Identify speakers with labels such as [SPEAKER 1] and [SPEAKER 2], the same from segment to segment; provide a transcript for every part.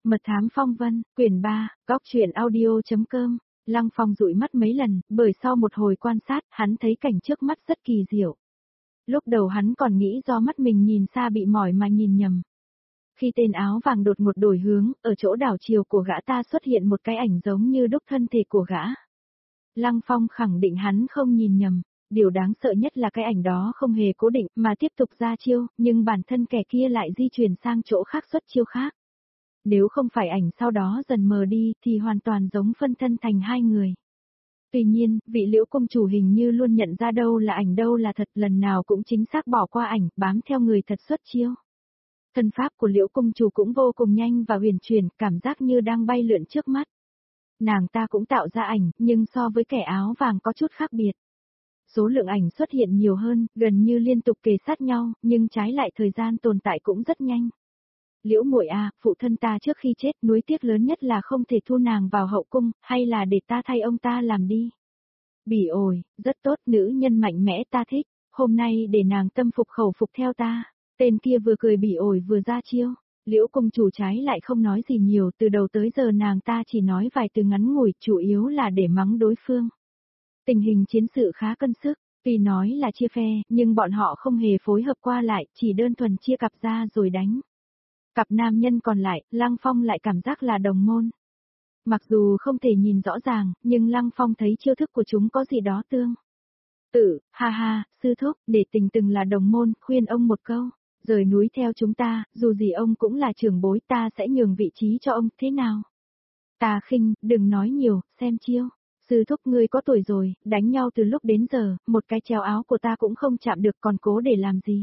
[SPEAKER 1] Mật thám phong vân, quyển 3, góc truyện audio.com. Lăng Phong dụi mắt mấy lần, bởi sau một hồi quan sát, hắn thấy cảnh trước mắt rất kỳ diệu. Lúc đầu hắn còn nghĩ do mắt mình nhìn xa bị mỏi mà nhìn nhầm. Khi tên áo vàng đột ngột đổi hướng, ở chỗ đảo chiều của gã ta xuất hiện một cái ảnh giống như đúc thân thể của gã. Lăng Phong khẳng định hắn không nhìn nhầm. Điều đáng sợ nhất là cái ảnh đó không hề cố định mà tiếp tục ra chiêu, nhưng bản thân kẻ kia lại di chuyển sang chỗ khác xuất chiêu khác. Nếu không phải ảnh sau đó dần mờ đi thì hoàn toàn giống phân thân thành hai người. Tuy nhiên, vị Liễu công chủ hình như luôn nhận ra đâu là ảnh đâu là thật, lần nào cũng chính xác bỏ qua ảnh, bám theo người thật xuất chiêu. Thân pháp của Liễu công chủ cũng vô cùng nhanh và huyền chuyển, cảm giác như đang bay lượn trước mắt. Nàng ta cũng tạo ra ảnh, nhưng so với kẻ áo vàng có chút khác biệt. Số lượng ảnh xuất hiện nhiều hơn, gần như liên tục kề sát nhau, nhưng trái lại thời gian tồn tại cũng rất nhanh. Liễu muội à, phụ thân ta trước khi chết, nuối tiếc lớn nhất là không thể thu nàng vào hậu cung, hay là để ta thay ông ta làm đi. Bỉ ổi, rất tốt, nữ nhân mạnh mẽ ta thích, hôm nay để nàng tâm phục khẩu phục theo ta. Tên kia vừa cười bỉ ổi vừa ra chiêu. Liễu công chủ trái lại không nói gì nhiều, từ đầu tới giờ nàng ta chỉ nói vài từ ngắn ngủi, chủ yếu là để mắng đối phương. Tình hình chiến sự khá cân sức, tuy nói là chia phe, nhưng bọn họ không hề phối hợp qua lại, chỉ đơn thuần chia cặp ra rồi đánh. Cặp nam nhân còn lại, Lăng Phong lại cảm giác là đồng môn. Mặc dù không thể nhìn rõ ràng, nhưng Lăng Phong thấy chiêu thức của chúng có gì đó tương tự. Ha ha, sư thúc, để tình từng là đồng môn, khuyên ông một câu, rời núi theo chúng ta, dù gì ông cũng là trưởng bối, ta sẽ nhường vị trí cho ông, thế nào? Ta khinh, đừng nói nhiều, xem chiêu. Sư thúc ngươi có tuổi rồi, đánh nhau từ lúc đến giờ, một cái treo áo của ta cũng không chạm được, còn cố để làm gì?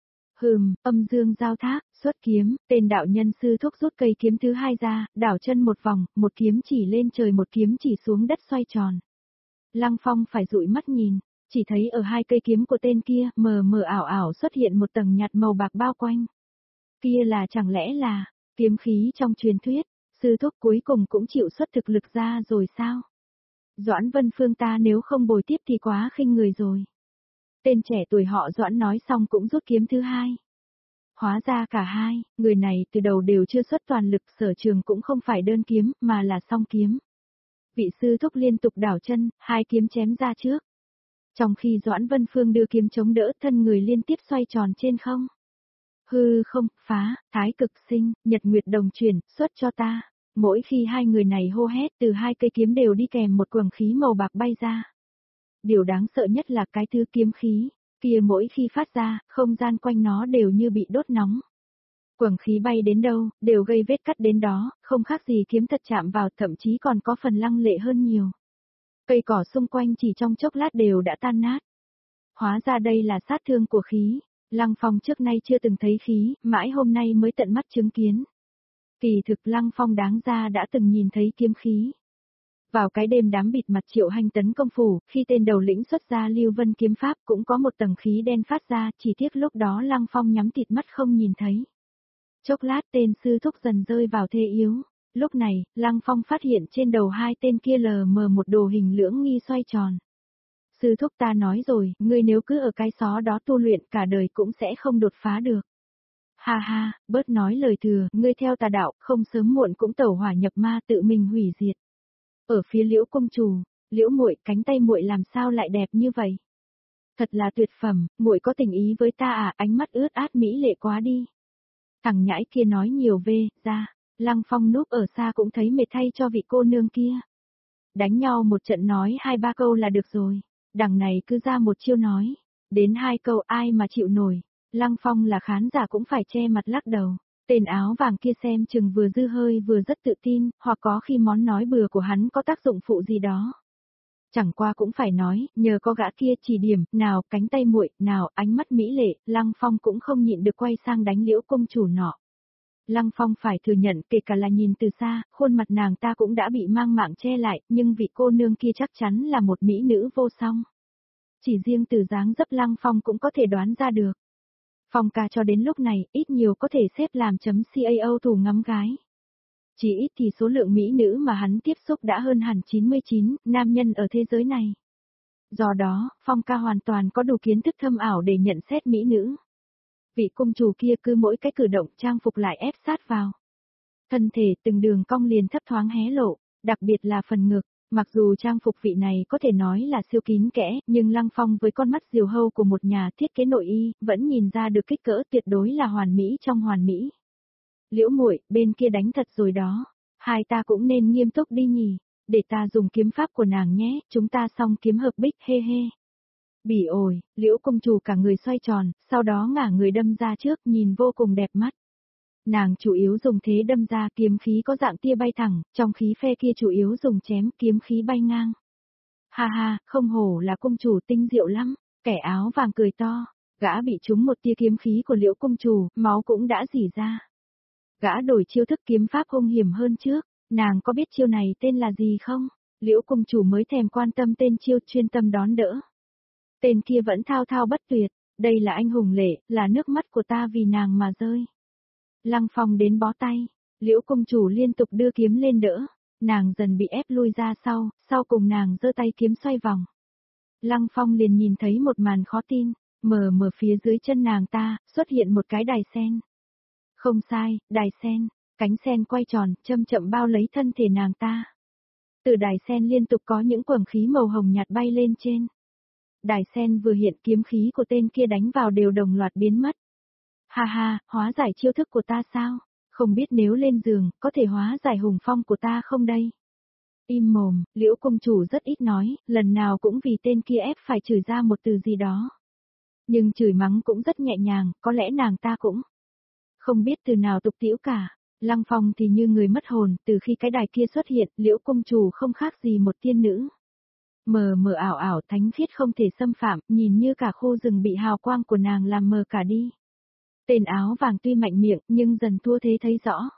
[SPEAKER 1] Âm dương giao thác, xuất kiếm, tên đạo nhân sư thúc rút cây kiếm thứ hai ra, đảo chân một vòng, một kiếm chỉ lên trời một kiếm chỉ xuống đất xoay tròn. Lăng Phong phải dụi mắt nhìn, chỉ thấy ở hai cây kiếm của tên kia, mờ mờ ảo ảo xuất hiện một tầng nhạt màu bạc bao quanh. Kia là chẳng lẽ là kiếm khí trong truyền thuyết, sư thúc cuối cùng cũng chịu xuất thực lực ra rồi sao? Doãn Vân Phương ta nếu không bồi tiếp thì quá khinh người rồi. Tên trẻ tuổi họ Doãn nói xong cũng rút kiếm thứ hai. Hóa ra cả hai, người này từ đầu đều chưa xuất toàn lực, sở trường cũng không phải đơn kiếm, mà là song kiếm. Vị sư thúc liên tục đảo chân, hai kiếm chém ra trước. Trong khi Doãn Vân Phương đưa kiếm chống đỡ, thân người liên tiếp xoay tròn trên không. Hư không, phá, thái cực sinh, nhật nguyệt đồng chuyển, xuất cho ta. Mỗi khi hai người này hô hét, từ hai cây kiếm đều đi kèm một quầng khí màu bạc bay ra. Điều đáng sợ nhất là cái thứ kiếm khí kia mỗi khi phát ra, không gian quanh nó đều như bị đốt nóng. Quầng khí bay đến đâu, đều gây vết cắt đến đó, không khác gì kiếm thật chạm vào, thậm chí còn có phần lăng lệ hơn nhiều. Cây cỏ xung quanh chỉ trong chốc lát đều đã tan nát. Hóa ra đây là sát thương của khí. Lăng Phong trước nay chưa từng thấy khí, mãi hôm nay mới tận mắt chứng kiến. Kỳ thực Lăng Phong đáng ra đã từng nhìn thấy kiếm khí. Vào cái đêm đám bịt mặt Triệu Hành tấn công phủ, khi tên đầu lĩnh xuất ra Lưu Vân kiếm pháp cũng có một tầng khí đen phát ra, chỉ tiếc lúc đó Lăng Phong nhắm tịt mắt không nhìn thấy. Chốc lát tên sư thúc dần rơi vào thế yếu. Lúc này, Lăng Phong phát hiện trên đầu hai tên kia lờ mờ một đồ hình lưỡng nghi xoay tròn. Sư thúc ta nói rồi, ngươi nếu cứ ở cái xó đó tu luyện cả đời cũng sẽ không đột phá được. Ha ha, bớt nói lời thừa, ngươi theo tà đạo, không sớm muộn cũng tẩu hỏa nhập ma tự mình hủy diệt. Ở phía Liễu công chủ, Liễu muội, cánh tay muội làm sao lại đẹp như vậy? Thật là tuyệt phẩm, muội có tình ý với ta à? Ánh mắt ướt át mỹ lệ quá đi. Thằng nhãi kia nói nhiều ra, Lăng Phong núp ở xa cũng thấy mệt thay cho vị cô nương kia. Đánh nhau một trận nói hai ba câu là được rồi, đằng này cứ ra một chiêu nói, đến hai câu ai mà chịu nổi. Lăng Phong là khán giả cũng phải che mặt lắc đầu. Tên áo vàng kia xem chừng vừa dư hơi vừa rất tự tin, hoặc có khi món nói bừa của hắn có tác dụng phụ gì đó. Chẳng qua cũng phải nói, nhờ có gã kia chỉ điểm, nào cánh tay muội, nào ánh mắt mỹ lệ, Lăng Phong cũng không nhịn được quay sang đánh Liễu công chủ nọ. Lăng Phong phải thừa nhận kể cả là nhìn từ xa, khuôn mặt nàng ta cũng đã bị mang mạng che lại, nhưng vị cô nương kia chắc chắn là một mỹ nữ vô song. Chỉ riêng từ dáng dấp Lăng Phong cũng có thể đoán ra được. Phong ca cho đến lúc này, ít nhiều có thể xếp làm chấm CAO thủ ngắm gái. Chỉ ít thì số lượng mỹ nữ mà hắn tiếp xúc đã hơn hẳn 99 nam nhân ở thế giới này. Do đó, Phong ca hoàn toàn có đủ kiến thức thâm ảo để nhận xét mỹ nữ. Vị công chủ kia cứ mỗi cái cử động trang phục lại ép sát vào. Thân thể từng đường cong liền thấp thoáng hé lộ, đặc biệt là phần ngực. Mặc dù trang phục vị này có thể nói là siêu kín kẽ, nhưng Lăng Phong với con mắt diều hâu của một nhà thiết kế nội y, vẫn nhìn ra được kích cỡ tuyệt đối là hoàn mỹ trong hoàn mỹ. Liễu muội, bên kia đánh thật rồi đó. Hai ta cũng nên nghiêm túc đi nhỉ, để ta dùng kiếm pháp của nàng nhé, chúng ta song kiếm hợp bích, hê hê. Bỉ ổi, Liễu công chủ cả người xoay tròn, sau đó ngả người đâm ra trước, nhìn vô cùng đẹp mắt. Nàng chủ yếu dùng thế đâm ra, kiếm khí có dạng tia bay thẳng, trong khí phe kia chủ yếu dùng chém, kiếm khí bay ngang. Ha ha, không hổ là công chủ tinh diệu lắm, kẻ áo vàng cười to, gã bị trúng một tia kiếm khí của Liễu công chủ, máu cũng đã rỉ ra. Gã đổi chiêu thức kiếm pháp hung hiểm hơn trước, nàng có biết chiêu này tên là gì không? Liễu công chủ mới thèm quan tâm tên chiêu, chuyên tâm đón đỡ. Tên kia vẫn thao thao bất tuyệt, đây là anh hùng lệ, là nước mắt của ta vì nàng mà rơi. Lăng Phong đến bó tay, Liễu công chủ liên tục đưa kiếm lên đỡ, nàng dần bị ép lui ra sau cùng nàng giơ tay kiếm xoay vòng. Lăng Phong liền nhìn thấy một màn khó tin, mờ mờ phía dưới chân nàng ta, xuất hiện một cái đài sen. Không sai, đài sen, cánh sen quay tròn, chậm chậm bao lấy thân thể nàng ta. Từ đài sen liên tục có những quầng khí màu hồng nhạt bay lên trên. Đài sen vừa hiện, kiếm khí của tên kia đánh vào đều đồng loạt biến mất. Ha ha, hóa giải chiêu thức của ta sao? Không biết nếu lên giường, có thể hóa giải hùng phong của ta không đây? Im mồm, Liễu công chủ rất ít nói, lần nào cũng vì tên kia ép phải chửi ra một từ gì đó. Nhưng chửi mắng cũng rất nhẹ nhàng, có lẽ nàng ta cũng không biết từ nào tục tĩu cả. Lăng Phong thì như người mất hồn, từ khi cái đài kia xuất hiện, Liễu công chủ không khác gì một tiên nữ. Mờ mờ ảo ảo, thánh khiết không thể xâm phạm, nhìn như cả khu rừng bị hào quang của nàng làm mờ cả đi. Tên áo vàng tuy mạnh miệng, nhưng dần thua thế thấy rõ.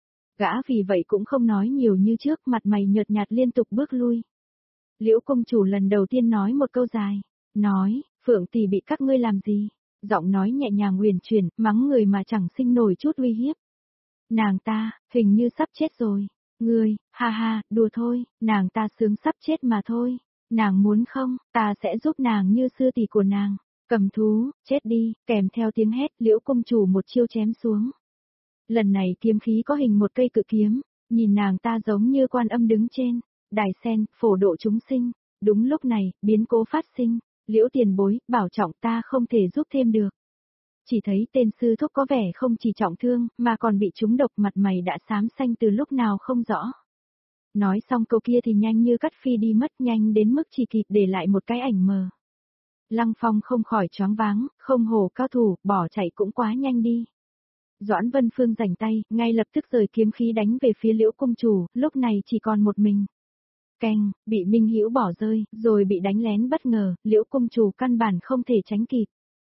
[SPEAKER 1] Gã vì vậy cũng không nói nhiều như trước, mặt mày nhợt nhạt liên tục bước lui. Liễu công chủ lần đầu tiên nói một câu dài, nói, Phượng tỷ bị các ngươi làm gì? Giọng nói nhẹ nhàng huyền chuyển, mắng người mà chẳng sinh nổi chút uy hiếp. Nàng ta, hình như sắp chết rồi. Ngươi, ha ha, đùa thôi, nàng ta sướng sắp chết mà thôi. Nàng muốn không, ta sẽ giúp nàng như sư tỷ của nàng. Cầm thú, chết đi, kèm theo tiếng hét, Liễu công chủ một chiêu chém xuống. Lần này kiếm khí có hình một cây cự kiếm, nhìn nàng ta giống như Quan Âm đứng trên đài sen, phổ độ chúng sinh. Đúng lúc này, biến cố phát sinh, Liễu tiền bối, bảo trọng ta không thể giúp thêm được. Chỉ thấy tên sư thúc có vẻ không chỉ trọng thương, mà còn bị trúng độc, mặt mày đã xám xanh từ lúc nào không rõ. Nói xong câu kia thì nhanh như cắt phi đi mất, nhanh đến mức chỉ kịp để lại một cái ảnh mờ. Lăng Phong không khỏi choáng váng, không hổ cao thủ, bỏ chạy cũng quá nhanh đi. Doãn Vân Phương rảnh tay, ngay lập tức rời kiếm khí đánh về phía Liễu công chủ, lúc này chỉ còn một mình. Keng, bị Minh Hữu bỏ rơi, rồi bị đánh lén bất ngờ, Liễu công chủ căn bản không thể tránh kịp.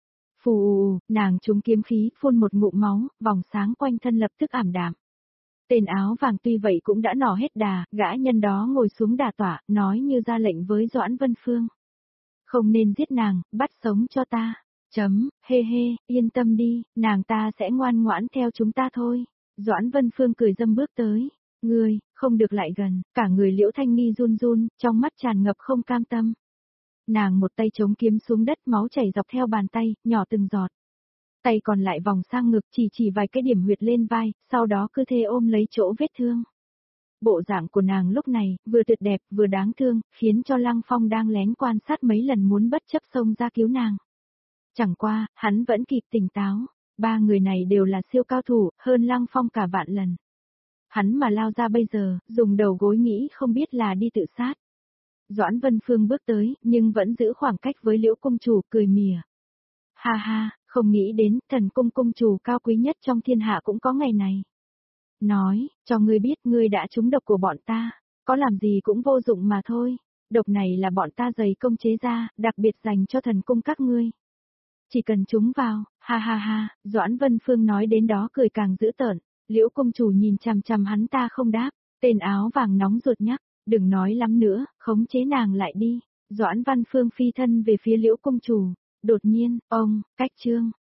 [SPEAKER 1] Phù, nàng trúng kiếm khí, phun một ngụm máu, vòng sáng quanh thân lập tức ảm đạm. Tên áo vàng tuy vậy cũng đã nỏ hết đà, gã nhân đó ngồi xuống đà tỏa, nói như ra lệnh với Doãn Vân Phương. Không nên giết nàng, bắt sống cho ta. Hê hê, yên tâm đi, nàng ta sẽ ngoan ngoãn theo chúng ta thôi. Doãn Vân Phương cười dâm bước tới. Ngươi, không được lại gần, cả người Liễu Thanh Nghi run run, trong mắt tràn ngập không cam tâm. Nàng một tay chống kiếm xuống đất, máu chảy dọc theo bàn tay, nhỏ từng giọt. Tay còn lại vòng sang ngực, chỉ vài cái điểm huyệt lên vai, sau đó cứ thế ôm lấy chỗ vết thương. Bộ dạng của nàng lúc này, vừa tuyệt đẹp, vừa đáng thương, khiến cho Lăng Phong đang lén quan sát mấy lần muốn bất chấp xông ra cứu nàng. Chẳng qua, hắn vẫn kịp tỉnh táo, ba người này đều là siêu cao thủ, hơn Lăng Phong cả vạn lần. Hắn mà lao ra bây giờ, dùng đầu gối nghĩ không biết là đi tự sát. Doãn Vân Phương bước tới, nhưng vẫn giữ khoảng cách với Liễu công chủ, cười mỉa. Ha ha, không nghĩ đến, thần cung công chủ cao quý nhất trong thiên hạ cũng có ngày này. Nói, cho ngươi biết ngươi đã trúng độc của bọn ta, có làm gì cũng vô dụng mà thôi. Độc này là bọn ta dày công chế ra, đặc biệt dành cho thần cung các ngươi. Chỉ cần chúng vào, ha ha ha, Doãn Vân Phương nói đến đó cười càng dữ tợn. Liễu công chủ nhìn chằm chằm hắn ta không đáp, tên áo vàng nóng ruột nhắc, đừng nói lắm nữa, khống chế nàng lại đi. Doãn Văn Phương phi thân về phía Liễu công chủ, đột nhiên, cách trương,